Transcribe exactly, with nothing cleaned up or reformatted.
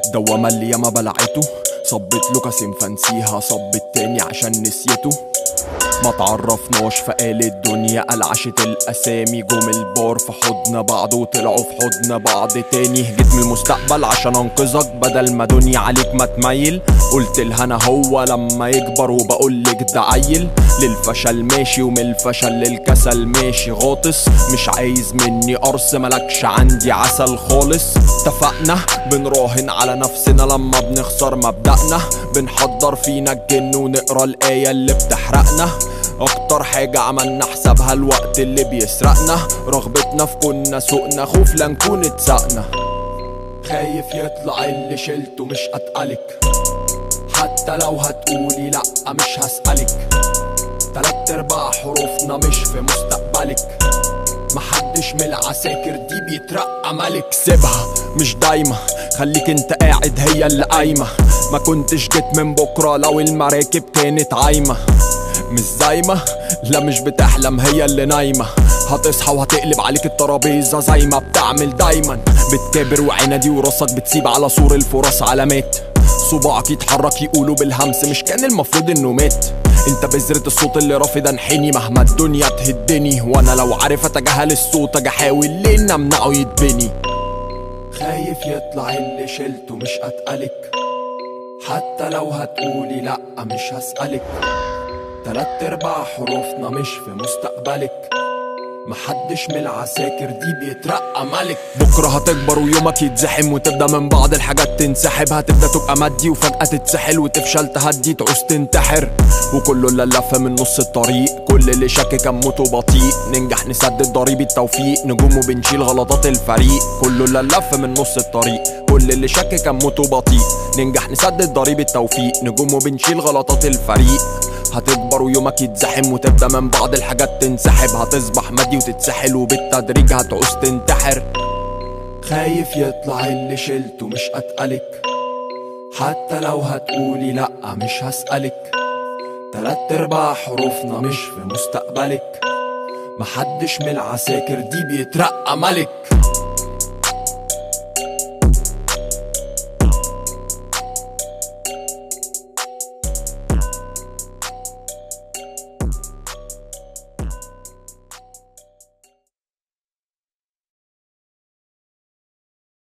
دوامة اللي ياما بلعته، صبت له كاسين فانسيها، صب التاني عشان نسيته. ما تعرفناش فقال الدنيا قلعشت الاسامي، جم البار في حضن بعض وطلعوا في حضن بعض تاني. جيت من المستقبل عشان انقذك بدل ما دنيا عليك ما تميل، قلت لها انا هو لما يكبر وبقولك ده عيل. للفشل ماشي ومن الفشل للكسل ماشي غاطس، مش عايز مني قرص ملكش عندي عسل خالص. اتفقنا بنراهن على نفسنا لما بنخسر مبدأنا، بنحضر فينا الجن ونقرا الآية اللي بتحرقنا. اكتر حاجة عملنا حسابها الوقت اللي بيسرقنا، رغبتنا في كنا سوقنا، خوف لا نكون اتسقنا. خايف يطلع اللي شلته مش اتقلك، حتى لو هتقولي لأ مش هسألك. تلات ارباع حروفنا مش في مستقبلك، محدش من العساكر دي بيترقى ملك. سيبها مش دايما، خليك انت قاعد هي اللي قايمة. ما كنتش جيت من بكرة لو المراكب كانت عايمة. مش زايمة لا مش بتحلم هي اللي نايمة، هتصحى وهتقلب عليك الترابيزة زي ما بتعمل دايما. بتكابر وعنادي وراسك بتسيب على سور الفرص علامات، صباعك يتحرك يقولوا بالهمس مش كان المفروض انه مات. انت بذرة الصوت اللي رافض انحني مهما الدنيا تهدني، وانا لو عارف اتجاهل الصوت اجي احاول ليه امنعه يتبني. خايف يطلع اللي شلته مش اتقلك، حتى لو هتقولي لأ مش هسألك. تلات ارباع حروفنا مش في مستقبلك، محدش من العساكر دي بيترقى ملك. بكرة هتكبر ويومك يتزحم وتبدأ من بعض الحاجات تنسحب، هتبدأ تبقى مادي وفجأة تتسحل وتفشل تهدي تعوز تنتحر. وكله اللي لف من نص الطريق، كل اللي شك كان موته بطيء. ننجح نسدد ضريب التوفيق، نجوم وبنشيل غلطات الفريق. كله اللي لف من نص الطريق، كل اللي شك كان موته بطيء. ننجح نسدد ضريب التوفيق، نجوم وبنشيل غلطات الفريق. هتكبر ويومك يتزحم وتبدأ من بعض الحاجات تنسحب، هتصبح مادي وتتسحل وبالتدريج هتعوز تنتحر. خايف يطلع اللي شلته مش اتقلك، حتى لو هتقولي لأ مش هسألك. تلات ارباع حروفنا مش في مستقبلك، محدش من العساكر دي بيترقى ملك.